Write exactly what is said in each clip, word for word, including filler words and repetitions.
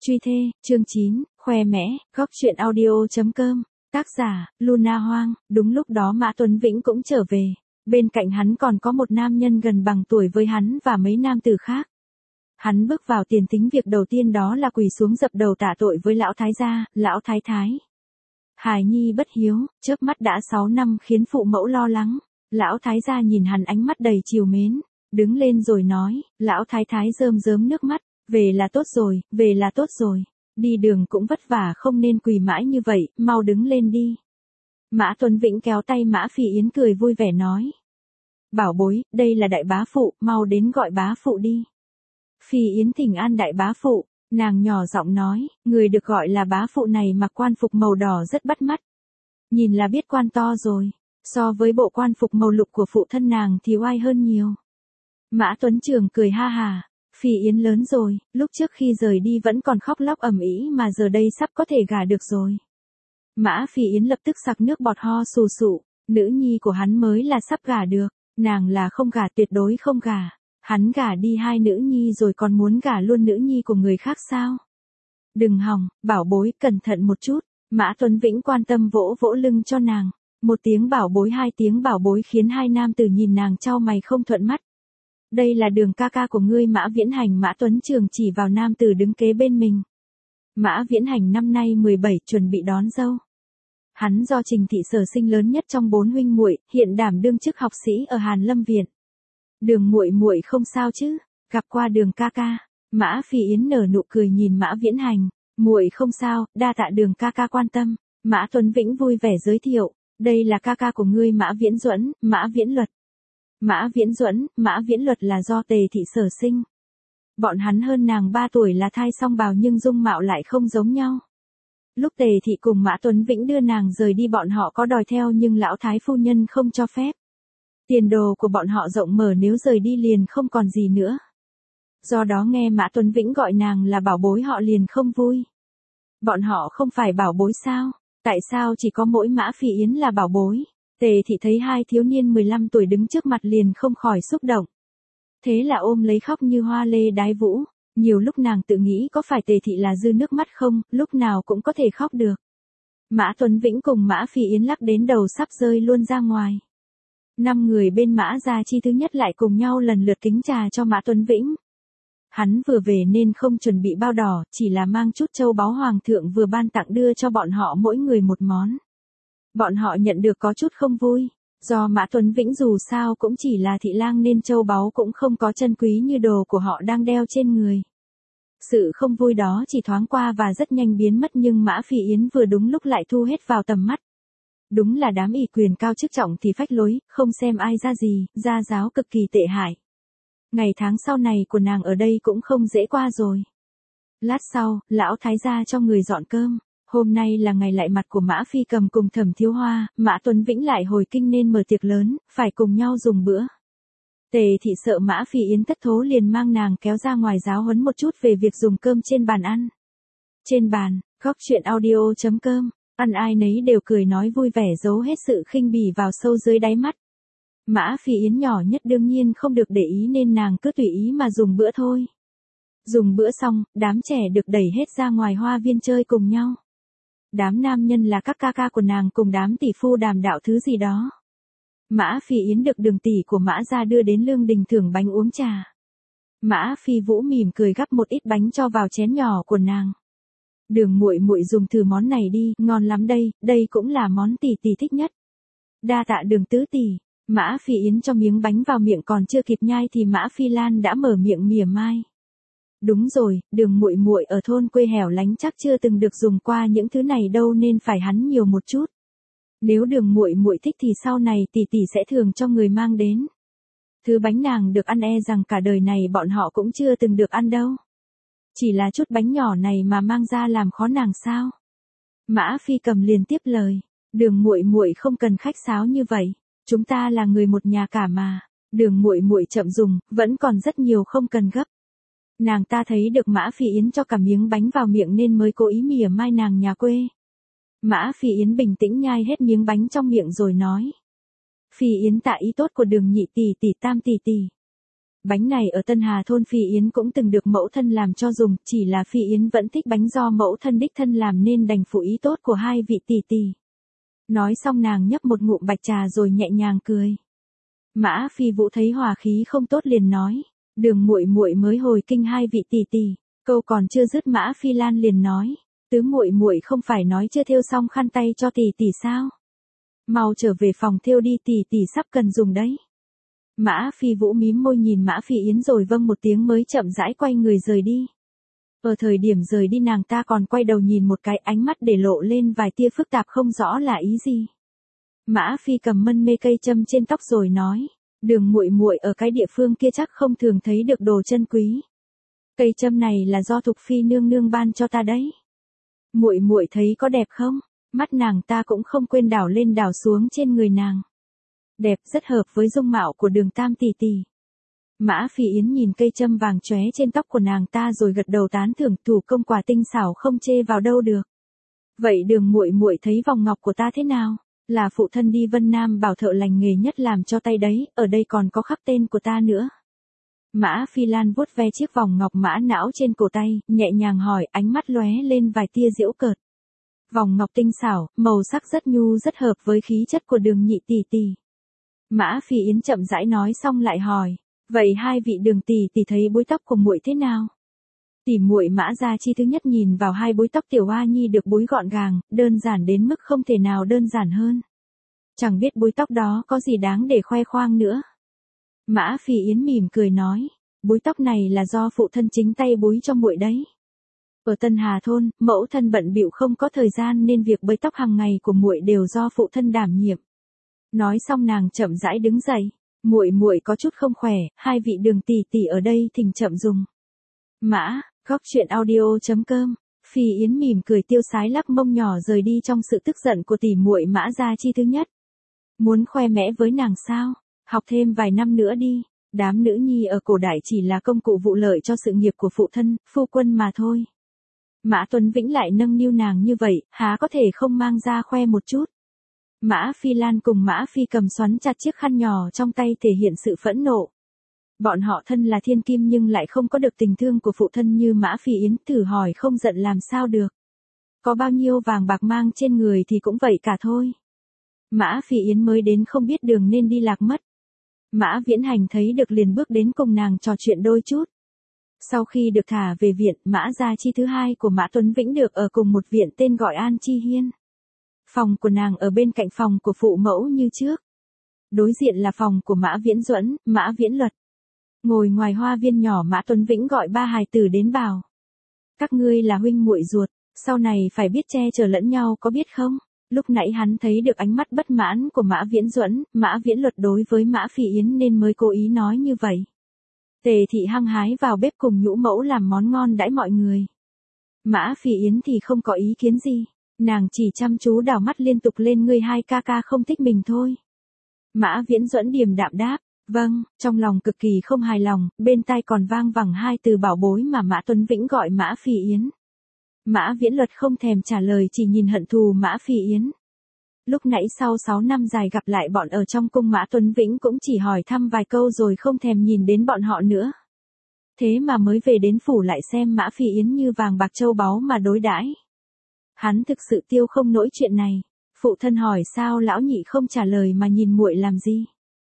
Truy thê, chương chín, khoe mẽ, góc truyện audio.com, tác giả, Luna Hoang. Đúng lúc đó Mã Tuấn Vĩnh cũng trở về, bên cạnh hắn còn có một nam nhân gần bằng tuổi với hắn và mấy nam tử khác. Hắn bước vào tiền tính việc đầu tiên đó là quỳ xuống dập đầu tạ tội với lão thái gia, lão thái thái. Hài nhi bất hiếu, chớp mắt đã sáu năm khiến phụ mẫu lo lắng. Lão thái gia nhìn hắn ánh mắt đầy trìu mến, đứng lên rồi nói, lão thái thái rơm rớm nước mắt, về là tốt rồi, về là tốt rồi, đi đường cũng vất vả không nên quỳ mãi như vậy, mau đứng lên đi. Mã Tuấn Vĩnh kéo tay Mã Phi Yến cười vui vẻ nói. Bảo bối, đây là đại bá phụ, mau đến gọi bá phụ đi. Phi Yến thỉnh an đại bá phụ, nàng nhỏ giọng nói, người được gọi là bá phụ này mặc quan phục màu đỏ rất bắt mắt. Nhìn là biết quan to rồi, so với bộ quan phục màu lục của phụ thân nàng thì oai hơn nhiều. Mã Tuấn Trường cười ha hà, Phi Yến lớn rồi, lúc trước khi rời đi vẫn còn khóc lóc ầm ĩ mà giờ đây sắp có thể gả được rồi. Mã Phi Yến lập tức sặc nước bọt ho sù sụ, nữ nhi của hắn mới là sắp gả được, nàng là không gả, tuyệt đối không gả. Hắn gả đi hai nữ nhi rồi còn muốn gả luôn nữ nhi của người khác sao? Đừng hòng, bảo bối, cẩn thận một chút. Mã Tuấn Vĩnh quan tâm vỗ vỗ lưng cho nàng. Một tiếng bảo bối, hai tiếng bảo bối khiến hai nam tử nhìn nàng chau mày không thuận mắt. Đây là Đường ca ca của ngươi. Mã Viễn Hành. Mã Tuấn Trường chỉ vào nam tử đứng kế bên mình. Mã Viễn Hành năm nay mười bảy, chuẩn bị đón dâu. Hắn do Trình thị sở sinh lớn nhất trong bốn huynh muội, hiện đảm đương chức học sĩ ở Hàn Lâm Viện. Đường muội muội không sao chứ? Gặp qua Đường ca ca. Mã Phi Yến nở nụ cười nhìn Mã Viễn Hành, muội không sao, đa tạ Đường ca ca quan tâm. Mã Tuấn Vĩnh vui vẻ giới thiệu, đây là ca ca của ngươi Mã Viễn Duẫn, Mã Viễn Luật. Mã Viễn Duẫn, Mã Viễn Luật là do Tề thị sở sinh. Bọn hắn hơn nàng ba tuổi là thai song bào nhưng dung mạo lại không giống nhau. Lúc Tề thị cùng Mã Tuấn Vĩnh đưa nàng rời đi bọn họ có đòi theo nhưng lão thái phu nhân không cho phép. Tiền đồ của bọn họ rộng mở, nếu rời đi liền không còn gì nữa. Do đó nghe Mã Tuấn Vĩnh gọi nàng là bảo bối họ liền không vui. Bọn họ không phải bảo bối sao? Tại sao chỉ có mỗi Mã Phi Yến là bảo bối? Tề thị thấy hai thiếu niên mười lăm tuổi đứng trước mặt liền không khỏi xúc động. Thế là ôm lấy khóc như hoa lê đái vũ. Nhiều lúc nàng tự nghĩ có phải Tề thị là dư nước mắt không, lúc nào cũng có thể khóc được. Mã Tuấn Vĩnh cùng Mã Phi Yến lắc đến đầu sắp rơi luôn ra ngoài. Năm người bên Mã gia chi thứ nhất lại cùng nhau lần lượt kính trà cho Mã Tuấn Vĩnh. Hắn vừa về nên không chuẩn bị bao đỏ, chỉ là mang chút châu báu hoàng thượng vừa ban tặng đưa cho bọn họ mỗi người một món. Bọn họ nhận được có chút không vui, do Mã Tuấn Vĩnh dù sao cũng chỉ là thị lang nên châu báu cũng không có chân quý như đồ của họ đang đeo trên người. Sự không vui đó chỉ thoáng qua và rất nhanh biến mất nhưng Mã Phi Yến vừa đúng lúc lại thu hết vào tầm mắt. Đúng là đám ỷ quyền cao chức trọng thì phách lối, không xem ai ra gì, gia giáo cực kỳ tệ hại. Ngày tháng sau này của nàng ở đây cũng không dễ qua rồi. Lát sau, lão thái gia cho người dọn cơm. Hôm nay là ngày lại mặt của Mã Phi Cầm cùng Thẩm Thiếu Hoa, Mã Tuấn Vĩnh lại hồi kinh nên mở tiệc lớn, phải cùng nhau dùng bữa. Tề thị sợ Mã Phi Yến thất thố liền mang nàng kéo ra ngoài giáo huấn một chút về việc dùng cơm trên bàn ăn. Trên bàn, góc truyện audio.com. Ăn ai nấy đều cười nói vui vẻ giấu hết sự khinh bỉ vào sâu dưới đáy mắt. Mã Phi Yến nhỏ nhất đương nhiên không được để ý nên nàng cứ tùy ý mà dùng bữa thôi. Dùng bữa xong, đám trẻ được đẩy hết ra ngoài hoa viên chơi cùng nhau. Đám nam nhân là các ca ca của nàng cùng đám tỷ phu đàm đạo thứ gì đó. Mã Phi Yến được Đường tỷ của Mã gia đưa đến lương đình thưởng bánh uống trà. Mã Phi Vũ mỉm cười gắp một ít bánh cho vào chén nhỏ của nàng. Đường muội muội dùng thử món này đi, ngon lắm đây, đây cũng là món tỷ tỷ thích nhất. Đa tạ Đường tứ tỷ. Mã Phi Yến cho miếng bánh vào miệng còn chưa kịp nhai thì Mã Phi Lan đã mở miệng mỉa mai. Đúng rồi, Đường muội muội ở thôn quê hẻo lánh chắc chưa từng được dùng qua những thứ này đâu nên phải hắn nhiều một chút. Nếu Đường muội muội thích thì sau này tỷ tỷ sẽ thường cho người mang đến. Thứ bánh nàng được ăn e rằng cả đời này bọn họ cũng chưa từng được ăn đâu. Chỉ là chút bánh nhỏ này mà mang ra làm khó nàng sao? Mã Phi Cầm liền tiếp lời, Đường muội muội không cần khách sáo như vậy, chúng ta là người một nhà cả mà. Đường muội muội chậm dùng, vẫn còn rất nhiều không cần gấp. Nàng ta thấy được Mã Phi Yến cho cả miếng bánh vào miệng nên mới cố ý mỉa mai nàng nhà quê. Mã Phi Yến bình tĩnh nhai hết miếng bánh trong miệng rồi nói, Phi Yến tạ ý tốt của Đường nhị tỷ tỷ tam tỷ tỷ. Bánh này ở Tân Hà thôn Phi Yến cũng từng được mẫu thân làm cho dùng, chỉ là Phi Yến vẫn thích bánh do mẫu thân đích thân làm nên đành phụ ý tốt của hai vị tỷ tỷ. Nói xong nàng nhấp một ngụm bạch trà rồi nhẹ nhàng cười. Mã Phi Vũ thấy hòa khí không tốt liền nói, Đường muội muội mới hồi kinh hai vị tỷ tỷ. Câu còn chưa dứt Mã Phi Lan liền nói, tứ muội muội không phải nói chưa thêu xong khăn tay cho tỷ tỷ sao? Mau trở về phòng thêu đi, tỷ tỷ sắp cần dùng đấy. Mã Phi Vũ mím môi nhìn Mã Phi Yến rồi vâng một tiếng mới chậm rãi quay người rời đi. Ở thời điểm rời đi nàng ta còn quay đầu nhìn một cái, ánh mắt để lộ lên vài tia phức tạp không rõ là ý gì. Mã Phi cầm mân mê cây châm trên tóc rồi nói, Đường muội muội ở cái địa phương kia chắc không thường thấy được đồ chân quý. Cây châm này là do Thục Phi nương nương ban cho ta đấy. Muội muội thấy có đẹp không? Mắt nàng ta cũng không quên đảo lên đảo xuống trên người nàng. Đẹp, rất hợp với dung mạo của Đường tam tỷ tỷ. Mã Phi Yến nhìn cây châm vàng chóe trên tóc của nàng ta rồi gật đầu tán thưởng, thủ công quả tinh xảo không chê vào đâu được. Vậy Đường muội muội thấy vòng ngọc của ta thế nào? Là phụ thân đi Vân Nam bảo thợ lành nghề nhất làm cho tay đấy, ở đây còn có khắc tên của ta nữa. Mã Phi Lan vuốt ve chiếc vòng ngọc mã não trên cổ tay, nhẹ nhàng hỏi, ánh mắt lóe lên vài tia giễu cợt. Vòng ngọc tinh xảo, màu sắc rất nhu rất hợp với khí chất của Đường nhị tỷ tỷ. Mã Phi Yến chậm rãi nói xong lại hỏi, vậy hai vị Đường tỷ tỷ thấy búi tóc của muội thế nào? Tỷ muội Mã Gia Chi thứ nhất nhìn vào hai búi tóc tiểu oa nhi được búi gọn gàng, đơn giản đến mức không thể nào đơn giản hơn. Chẳng biết búi tóc đó có gì đáng để khoe khoang nữa. Mã Phi Yến mỉm cười nói, búi tóc này là do phụ thân chính tay búi cho muội đấy. Ở Tân Hà thôn, mẫu thân bận bịu không có thời gian nên việc bới tóc hàng ngày của muội đều do phụ thân đảm nhiệm. Nói xong nàng chậm rãi đứng dậy, muội muội có chút không khỏe, hai vị Đường tỷ tỷ ở đây thỉnh chậm dùng. Mã, góc truyện audio chấm com. Phi Yến mỉm cười tiêu sái lắc mông nhỏ rời đi trong sự tức giận của tỷ muội Mã Gia Chi thứ nhất. Muốn khoe mẽ với nàng sao? Học thêm vài năm nữa đi. Đám nữ nhi ở cổ đại chỉ là công cụ vụ lợi cho sự nghiệp của phụ thân, phu quân mà thôi. Mã Tuấn Vĩnh lại nâng niu nàng như vậy, há có thể không mang ra khoe một chút. Mã Phi Lan cùng Mã Phi cầm xoắn chặt chiếc khăn nhỏ trong tay thể hiện sự phẫn nộ. Bọn họ thân là thiên kim nhưng lại không có được tình thương của phụ thân như Mã Phi Yến, thử hỏi không giận làm sao được. Có bao nhiêu vàng bạc mang trên người thì cũng vậy cả thôi. Mã Phi Yến mới đến không biết đường nên đi lạc mất. Mã Viễn Hành thấy được liền bước đến cùng nàng trò chuyện đôi chút. Sau khi được thả về viện, Mã Gia Chi thứ hai của Mã Tuấn Vĩnh được ở cùng một viện tên gọi An Chi Hiên. Phòng của nàng ở bên cạnh phòng của phụ mẫu như trước. Đối diện là phòng của Mã Viễn Duẫn, Mã Viễn Luật. Ngồi ngoài hoa viên nhỏ Mã Tuấn Vĩnh gọi ba hài tử đến bảo. Các ngươi là huynh muội ruột, sau này phải biết che chở lẫn nhau có biết không? Lúc nãy hắn thấy được ánh mắt bất mãn của Mã Viễn Duẫn, Mã Viễn Luật đối với Mã Phi Yến nên mới cố ý nói như vậy. Tề thị hăng hái vào bếp cùng nhũ mẫu làm món ngon đãi mọi người. Mã Phi Yến thì không có ý kiến gì, nàng chỉ chăm chú đảo mắt liên tục lên ngươi hai ca ca không thích mình thôi. Mã Viễn Duẫn điềm đạm đáp, vâng, trong lòng cực kỳ không hài lòng, bên tai còn vang vẳng hai từ bảo bối mà Mã Tuấn Vĩnh gọi Mã Phi Yến. Mã Viễn Luật không thèm trả lời chỉ nhìn hận thù Mã Phi Yến. Lúc nãy sau sáu năm dài gặp lại bọn ở trong cung Mã Tuấn Vĩnh cũng chỉ hỏi thăm vài câu rồi không thèm nhìn đến bọn họ nữa. Thế mà mới về đến phủ lại xem Mã Phi Yến như vàng bạc châu báu mà đối đãi. Hắn thực sự tiêu không nổi chuyện này. Phụ thân hỏi sao lão nhị không trả lời mà nhìn muội làm gì?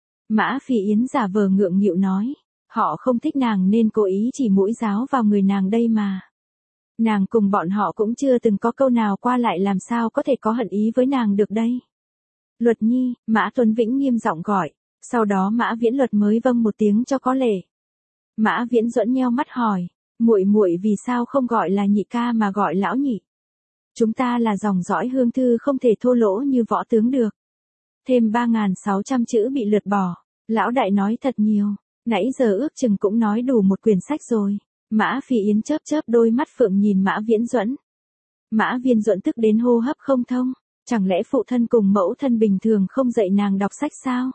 Mã Phi Yến giả vờ ngượng nghịu nói, họ không thích nàng nên cố ý chỉ mũi giáo vào người nàng đây mà. Nàng cùng bọn họ cũng chưa từng có câu nào qua lại làm sao có thể có hận ý với nàng được đây. Luật nhi, Mã Tuấn Vĩnh nghiêm giọng gọi, sau đó Mã Viễn Luật mới vâng một tiếng cho có lệ. Mã Viễn Duẫn nheo mắt hỏi, muội muội vì sao không gọi là nhị ca mà gọi lão nhị? Chúng ta là dòng dõi hương thư không thể thô lỗ như võ tướng được. Thêm ba nghìn sáu trăm chữ bị lượt bỏ, lão đại nói thật nhiều, nãy giờ ước chừng cũng nói đủ một quyển sách rồi. Mã Phi Yến chớp chớp đôi mắt phượng nhìn Mã Viễn Duẫn. Mã Viễn Duẫn tức đến hô hấp không thông, chẳng lẽ phụ thân cùng mẫu thân bình thường không dạy nàng đọc sách sao?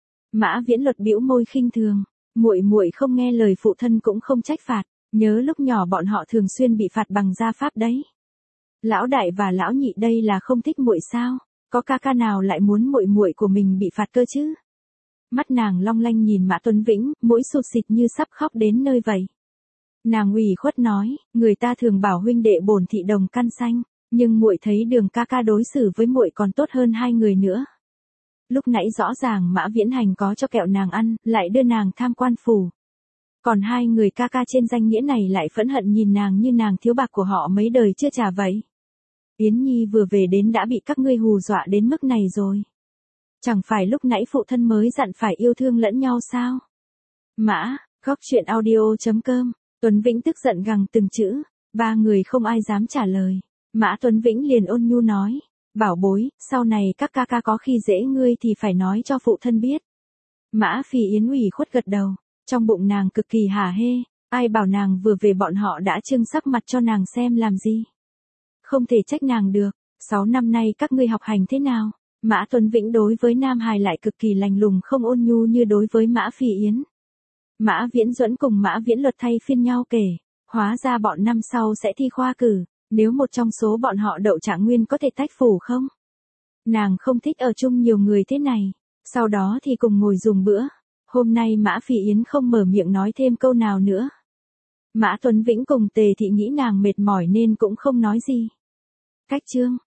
Mã Viễn Luật bĩu môi khinh thường, muội muội không nghe lời phụ thân cũng không trách phạt, nhớ lúc nhỏ bọn họ thường xuyên bị phạt bằng gia pháp đấy. Lão đại và lão nhị đây là không thích muội sao? Có ca ca nào lại muốn muội muội của mình bị phạt cơ chứ? Mắt nàng long lanh nhìn Mã Tuấn Vĩnh, mũi sụt xịt như sắp khóc đến nơi vậy. Nàng ủy khuất nói, người ta thường bảo huynh đệ bổn thị đồng căn xanh, nhưng muội thấy Đường ca ca đối xử với muội còn tốt hơn hai người nữa. Lúc nãy rõ ràng Mã Viễn Hành có cho kẹo nàng ăn, lại đưa nàng tham quan phủ. Còn hai người ca ca trên danh nghĩa này lại phẫn hận nhìn nàng như nàng thiếu bạc của họ mấy đời chưa trả vậy. Yến Nhi vừa về đến đã bị các ngươi hù dọa đến mức này rồi. Chẳng phải lúc nãy phụ thân mới dặn phải yêu thương lẫn nhau sao? Mã, góc chuyện audio chấm com, Tuấn Vĩnh tức giận gằn từng chữ, ba người không ai dám trả lời. Mã Tuấn Vĩnh liền ôn nhu nói, bảo bối, sau này các ca ca có khi dễ ngươi thì phải nói cho phụ thân biết. Mã Phi Yến ủy khuất gật đầu, trong bụng nàng cực kỳ hả hê, ai bảo nàng vừa về bọn họ đã trưng sắc mặt cho nàng xem làm gì. Không thể trách nàng được, sáu năm nay các ngươi học hành thế nào? Mã Tuấn Vĩnh đối với Nam Hải lại cực kỳ lạnh lùng không ôn nhu như đối với Mã Phi Yến. Mã Viễn Duẫn cùng Mã Viễn Luật thay phiên nhau kể, hóa ra bọn năm sau sẽ thi khoa cử, nếu một trong số bọn họ đậu trạng nguyên có thể tách phủ không? Nàng không thích ở chung nhiều người thế này, sau đó thì cùng ngồi dùng bữa. Hôm nay Mã Phi Yến không mở miệng nói thêm câu nào nữa. Mã Tuấn Vĩnh cùng Tề Thị nghĩ nàng mệt mỏi nên cũng không nói gì. Cách chương